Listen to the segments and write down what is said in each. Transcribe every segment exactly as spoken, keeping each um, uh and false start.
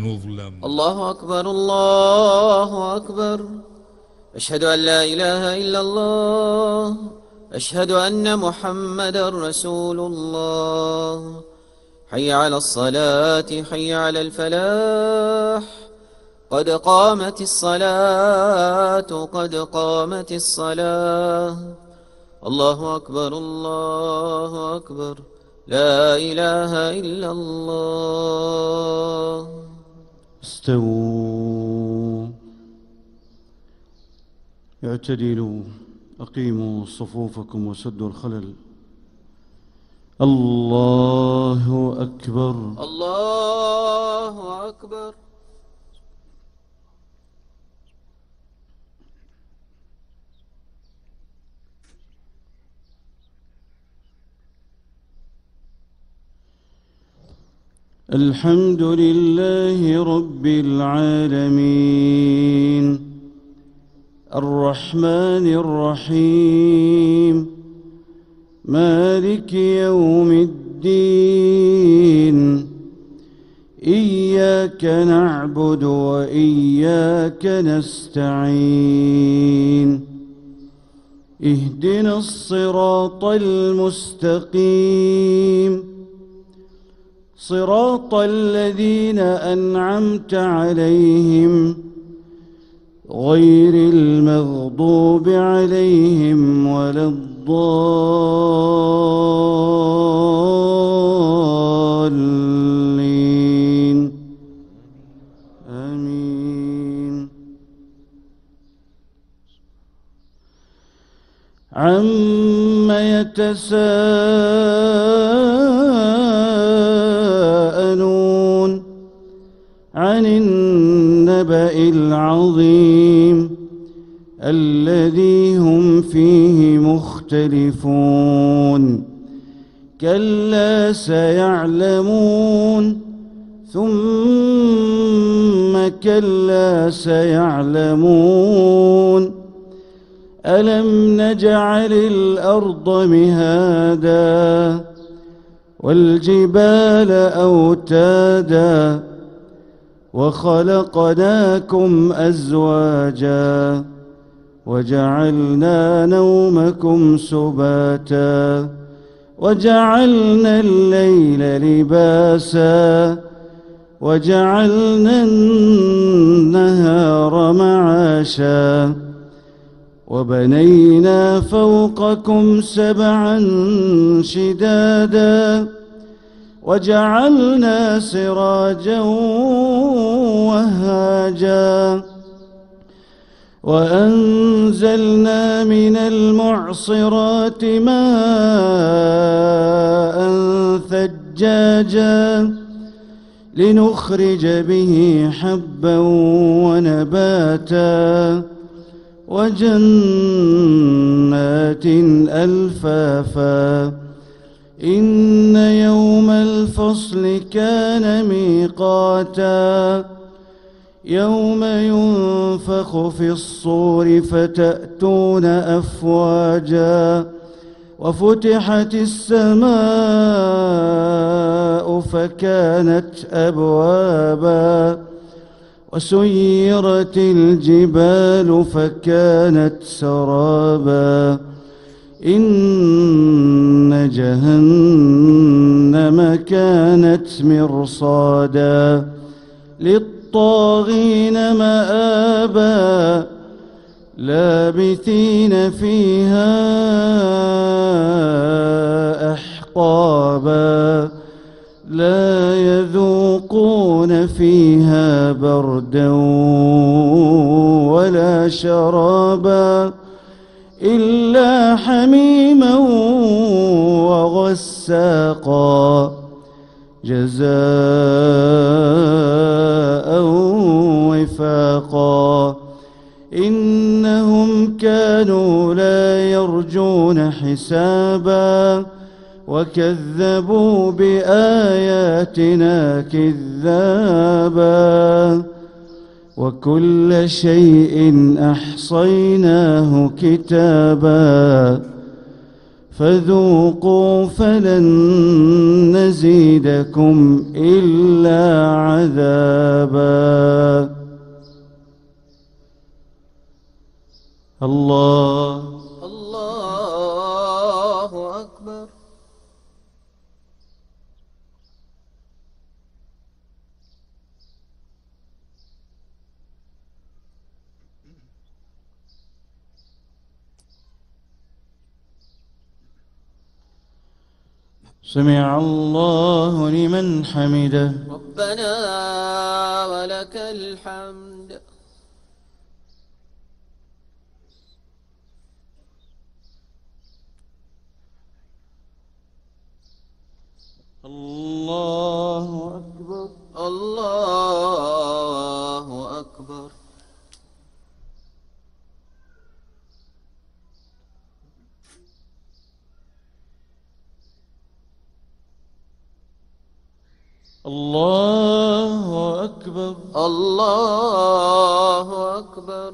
المظلم. الله أكبر الله أكبر. أشهد أن لا إله إلا الله. أشهد أن محمدا رسول الله. حي على الصلاة حي على الفلاح. قد قامت الصلاة قد قامت الصلاة. الله أكبر الله أكبر. لا إله إلا الله. استووا اعتدلوا أقيموا صفوفكم وسدوا الخلل. الله أكبر الله أكبر. الحمد لله رب العالمين الرحمن الرحيم مالك يوم الدين. إياك نعبد وإياك نستعين. اهدنا الصراط المستقيم صراط الذين أنعمت عليهم غير المغضوب عليهم ولا الضالين. آمين. عم يتساءلون عن النبأ العظيم الذي هم فيه مختلفون. كلا سيعلمون ثم كلا سيعلمون. ألم نجعل الأرض مهادا والجبال أوتادا وخلقناكم أزواجا وجعلنا نومكم سباتا وجعلنا الليل لباسا وجعلنا النهار معاشا وبنينا فوقكم سبعا شدادا وجعلنا سراجا وهاجا وأنزلنا من المعصرات ماء ثجاجا لنخرج به حبا ونباتا وجنات ألفافا. إن يوم الفصل كان ميقاتا يوم ينفخ في الصور فتأتون أفواجا وفتحت السماء فكانت أبوابا وسيرت الجبال فكانت سرابا. إن جهنم كانت مرصادا للطاغين مآبا لابثين فيها أحقابا لا يذوقون فيها بردا ولا شرابا إلا حميما وغساقا جزاء وفاقا. إنهم كانوا لا يرجون حسابا وكذبوا بآياتنا كذابا وكل شيء أحصيناه كتابا فذوقوا فلن نزيدكم إلا عذابا. الله الله أكبر. سمع الله لمن حمده. ربنا ولك الحمد. الله أكبر. الله أكبر. الله أكبر. الله أكبر.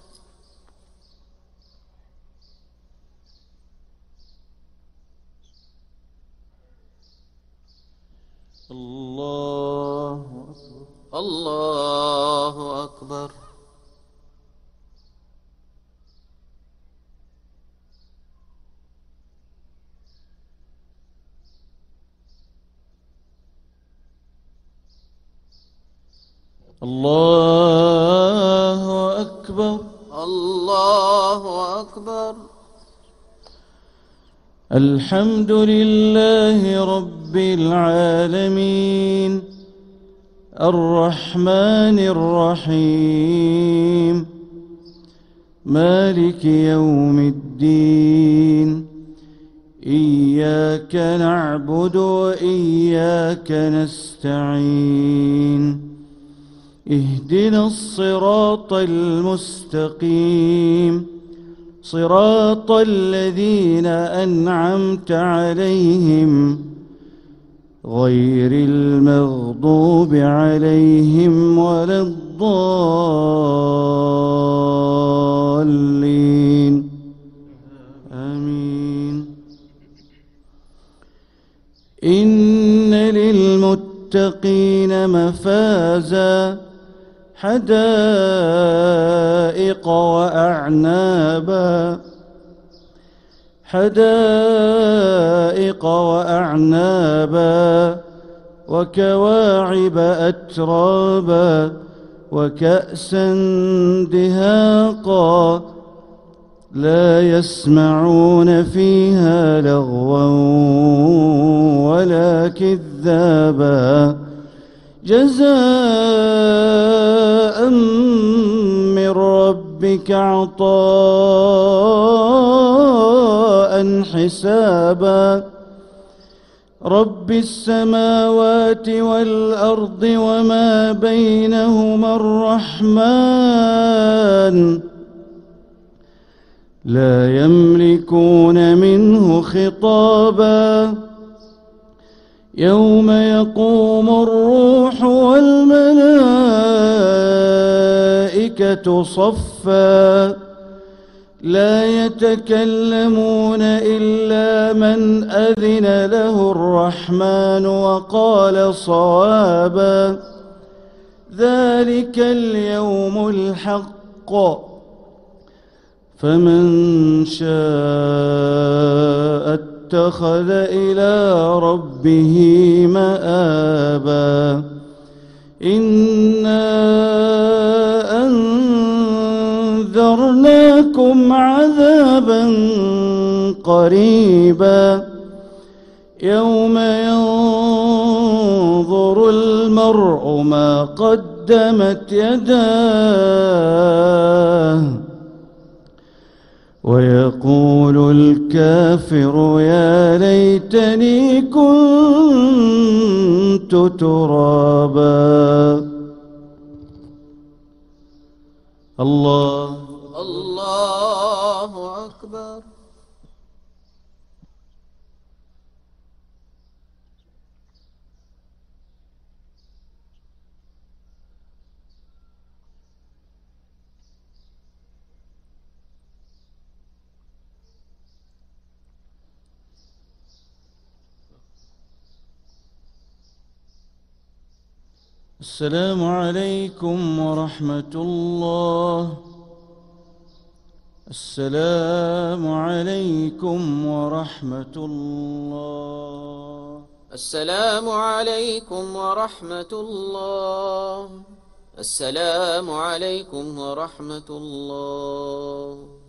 الله أكبر. الله أكبر. الله أكبر. الله أكبر. الحمد لله رب العالمين الرحمن الرحيم مالك يوم الدين. إياك نعبد وإياك نستعين. اهدنا الصراط المستقيم صراط الذين أنعمت عليهم غير المغضوب عليهم ولا الضالين. آمين. إن للمتقين مفازا حدائق وأعنابا حدائق وأعنابا وكواعب أترابا وكأسا دهاقا لا يسمعون فيها لغوا ولا كذابا جزاء من ربك عطاء حسابا. رب السماوات والأرض وما بينهما الرحمن لا يملكون منه خطابا. يوم يقوم الروح والملائكة صفا لا يتكلمون إلا من أذن له الرحمن وقال صوابا. ذلك اليوم الحق فمن شاء اتخذ إلى ربه مآبا. إنا أنذرناكم عذابا قريبا يوم ينظر المرء ما قدمت يداه ويقول الكافر يا ليتني كنت ترابا. الله الله أكبر. السلام عليكم ورحمة الله. السلام عليكم ورحمة الله. السلام عليكم ورحمة الله. السلام عليكم ورحمة الله.